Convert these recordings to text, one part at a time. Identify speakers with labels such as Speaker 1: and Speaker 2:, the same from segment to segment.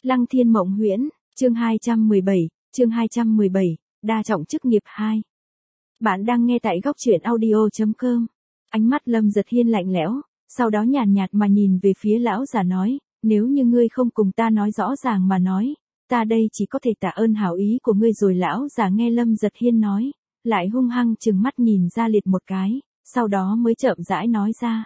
Speaker 1: Lăng Thiên Mộng Huyễn, chương 217, chương 217, đa trọng chức nghiệp 2. Bạn đang nghe tại góc truyện audio.com. Ánh mắt Lâm Giật Hiên lạnh lẽo, sau đó nhàn nhạt mà nhìn về phía lão già nói, nếu như ngươi không cùng ta nói rõ ràng mà nói, ta đây chỉ có thể tạ ơn hảo ý của ngươi rồi. Lão già nghe Lâm Giật Hiên nói, lại hung hăng trừng mắt nhìn Gia Liệt một cái, sau đó mới chậm rãi nói ra.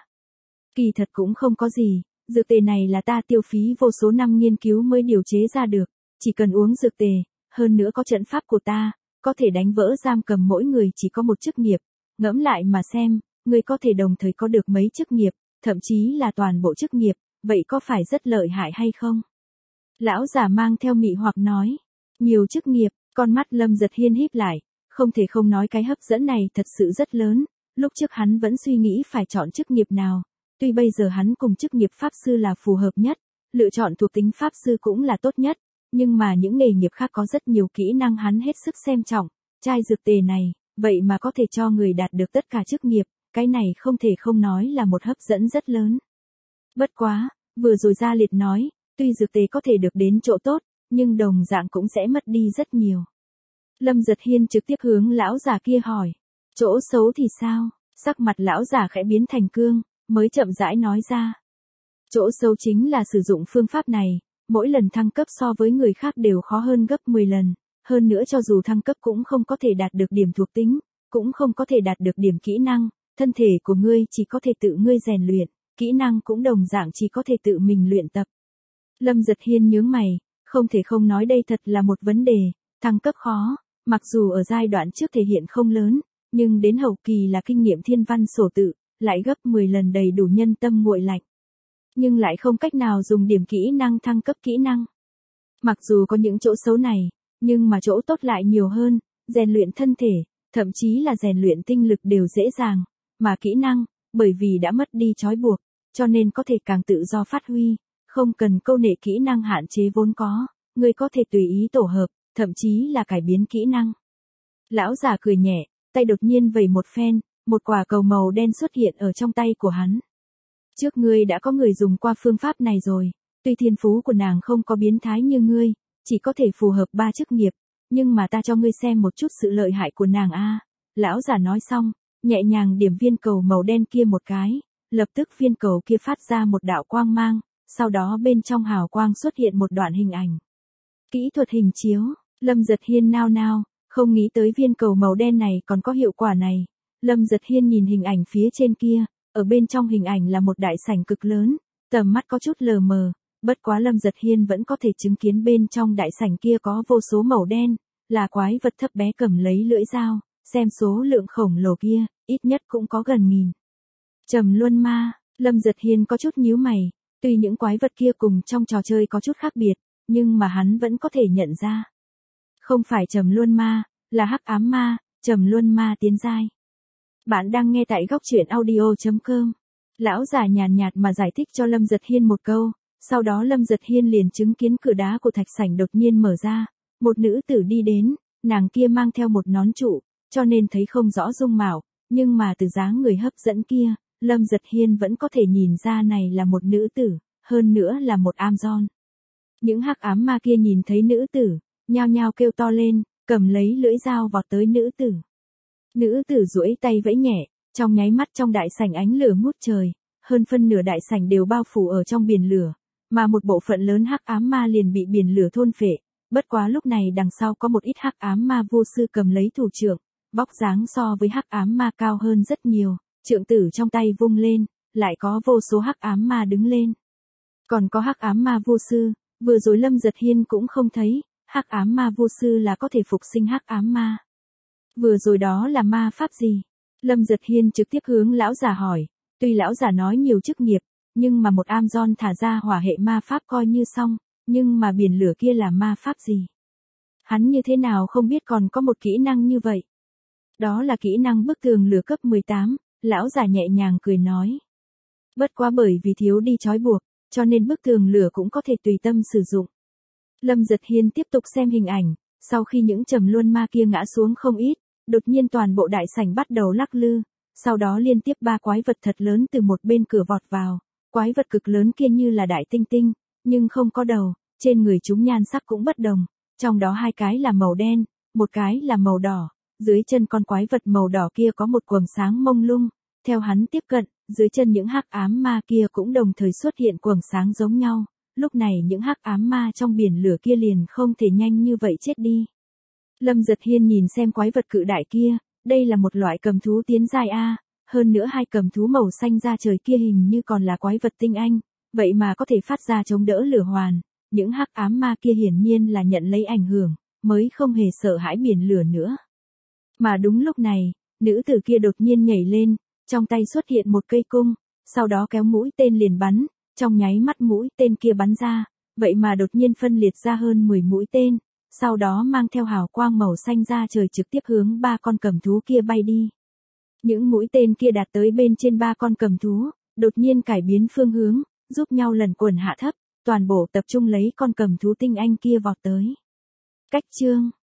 Speaker 1: Kỳ thật cũng không có gì, dược tề này là ta tiêu phí vô số năm nghiên cứu mới điều chế ra được, chỉ cần uống dược tề, hơn nữa có trận pháp của ta, có thể đánh vỡ giam cầm mỗi người chỉ có một chức nghiệp. Ngẫm lại mà xem, ngươi có thể đồng thời có được mấy chức nghiệp, thậm chí là toàn bộ chức nghiệp, vậy có phải rất lợi hại hay không? Lão già mang theo mị hoặc nói, nhiều chức nghiệp, con mắt Lâm Giật Hiên híp lại, không thể không nói cái hấp dẫn này thật sự rất lớn, lúc trước hắn vẫn suy nghĩ phải chọn chức nghiệp nào, tuy bây giờ hắn cùng chức nghiệp pháp sư là phù hợp nhất, lựa chọn thuộc tính pháp sư cũng là tốt nhất, nhưng mà những nghề nghiệp khác có rất nhiều kỹ năng hắn hết sức xem trọng, chai dược tề này, vậy mà có thể cho người đạt được tất cả chức nghiệp, cái này không thể không nói là một hấp dẫn rất lớn. Bất quá, vừa rồi Gia Liệt nói, tuy dược tề có thể được đến chỗ tốt, nhưng đồng dạng cũng sẽ mất đi rất nhiều. Lâm Giật Hiên trực tiếp hướng lão già kia hỏi, chỗ xấu thì sao? Sắc mặt lão già khẽ biến thành cương, mới chậm rãi nói ra. Chỗ xấu chính là sử dụng phương pháp này, mỗi lần thăng cấp so với người khác đều khó hơn gấp 10 lần, hơn nữa cho dù thăng cấp cũng không có thể đạt được điểm thuộc tính, cũng không có thể đạt được điểm kỹ năng, thân thể của ngươi chỉ có thể tự ngươi rèn luyện, kỹ năng cũng đồng dạng chỉ có thể tự mình luyện tập. Lâm Giật Hiên nhướng mày, không thể không nói đây thật là một vấn đề, thăng cấp khó, mặc dù ở giai đoạn trước thể hiện không lớn, nhưng đến hậu kỳ là kinh nghiệm thiên văn sổ tự, lại gấp 10 lần đầy đủ nhân tâm nguội lạnh. Nhưng lại không cách nào dùng điểm kỹ năng thăng cấp kỹ năng. Mặc dù có những chỗ xấu này, nhưng mà chỗ tốt lại nhiều hơn, rèn luyện thân thể, thậm chí là rèn luyện tinh lực đều dễ dàng, mà kỹ năng, bởi vì đã mất đi trói buộc, cho nên có thể càng tự do phát huy, không cần câu nệ kỹ năng hạn chế vốn có, người có thể tùy ý tổ hợp, thậm chí là cải biến kỹ năng. Lão già cười nhẹ, tay đột nhiên vẩy một phen, một quả cầu màu đen xuất hiện ở trong tay của hắn. Trước ngươi đã có người dùng qua phương pháp này rồi, tuy thiên phú của nàng không có biến thái như ngươi, chỉ có thể phù hợp 3 chức nghiệp, nhưng mà ta cho ngươi xem một chút sự lợi hại của nàng a. Lão già nói xong, nhẹ nhàng điểm viên cầu màu đen kia một cái, lập tức viên cầu kia phát ra một đạo quang mang, sau đó bên trong hào quang xuất hiện một đoạn hình ảnh. Kỹ thuật hình chiếu, Lâm Giật Hiên nao nao, không nghĩ tới viên cầu màu đen này còn có hiệu quả này. Lâm Giật Hiên nhìn hình ảnh phía trên kia, ở bên trong hình ảnh là một đại sảnh cực lớn, tầm mắt có chút lờ mờ, bất quá Lâm Giật Hiên vẫn có thể chứng kiến bên trong đại sảnh kia có vô số màu đen, là quái vật thấp bé cầm lấy lưỡi dao, xem số lượng khổng lồ kia, ít nhất cũng có gần 1000. Trầm Luân Ma, Lâm Giật Hiên có chút nhíu mày, tuy những quái vật kia cùng trong trò chơi có chút khác biệt, nhưng mà hắn vẫn có thể nhận ra. Không phải Trầm Luân Ma, là Hắc Ám Ma, Trầm Luân Ma tiến giai. Bạn đang nghe tại góc truyện audio.com. Lão già nhàn nhạt mà giải thích cho Lâm Giật Hiên một câu, sau đó Lâm Giật Hiên liền chứng kiến cửa đá của thạch sảnh đột nhiên mở ra, một nữ tử đi đến, nàng kia mang theo một nón trụ, cho nên thấy không rõ dung mạo, nhưng mà từ dáng người hấp dẫn kia, Lâm Giật Hiên vẫn có thể nhìn ra này là một nữ tử, hơn nữa là một Amazon. Những hắc ám ma kia nhìn thấy nữ tử, nhao nhao kêu to lên, cầm lấy lưỡi dao vọt tới nữ tử. Nữ tử duỗi tay vẫy nhẹ, trong nháy mắt trong đại sảnh ánh lửa ngút trời, hơn phân nửa đại sảnh đều bao phủ ở trong biển lửa, mà một bộ phận lớn hắc ám ma liền bị biển lửa thôn phệ. Bất quá lúc này đằng sau có một ít hắc ám ma vô sư cầm lấy thủ trượng, vóc dáng so với hắc ám ma cao hơn rất nhiều, trượng tử trong tay vung lên, lại có vô số hắc ám ma đứng lên. Còn có hắc ám ma vô sư, vừa rồi Lâm Giật Hiên cũng không thấy, hắc ám ma vô sư là có thể phục sinh hắc ám ma. Vừa rồi đó là ma pháp gì? Lâm Giật Hiên trực tiếp hướng lão già hỏi, tuy lão già nói nhiều chức nghiệp, nhưng mà một Amazon thả ra hỏa hệ ma pháp coi như xong, nhưng mà biển lửa kia là ma pháp gì? Hắn như thế nào không biết còn có một kỹ năng như vậy? Đó là kỹ năng bức tường lửa cấp 18, lão già nhẹ nhàng cười nói. Bất quá bởi vì thiếu đi trói buộc, cho nên bức tường lửa cũng có thể tùy tâm sử dụng. Lâm Giật Hiên tiếp tục xem hình ảnh, sau khi những Trầm Luân Ma kia ngã xuống không ít, đột nhiên toàn bộ đại sảnh bắt đầu lắc lư, sau đó liên tiếp 3 quái vật thật lớn từ một bên cửa vọt vào, quái vật cực lớn kia như là đại tinh tinh, nhưng không có đầu, trên người chúng nhan sắc cũng bất đồng, trong đó hai cái là màu đen, một cái là màu đỏ, dưới chân con quái vật màu đỏ kia có một quầng sáng mông lung, theo hắn tiếp cận, dưới chân những hắc ám ma kia cũng đồng thời xuất hiện quầng sáng giống nhau, lúc này những hắc ám ma trong biển lửa kia liền không thể nhanh như vậy chết đi. Lâm Giật Hiên nhìn xem quái vật cự đại kia, đây là một loại cầm thú tiến giai A, hơn nữa hai cầm thú màu xanh da trời kia hình như còn là quái vật tinh anh, vậy mà có thể phát ra chống đỡ lửa hoàn, những hắc ám ma kia hiển nhiên là nhận lấy ảnh hưởng, mới không hề sợ hãi biển lửa nữa. Mà đúng lúc này, nữ tử kia đột nhiên nhảy lên, trong tay xuất hiện một cây cung, sau đó kéo mũi tên liền bắn, trong nháy mắt mũi tên kia bắn ra, vậy mà đột nhiên phân liệt ra hơn 10 mũi tên, sau đó mang theo hào quang màu xanh da trời trực tiếp hướng ba con cầm thú kia bay đi. Những mũi tên kia đạt tới bên trên ba con cầm thú, đột nhiên cải biến phương hướng, giúp nhau lần quần hạ thấp, toàn bộ tập trung lấy con cầm thú tinh anh kia vọt tới. Cách chương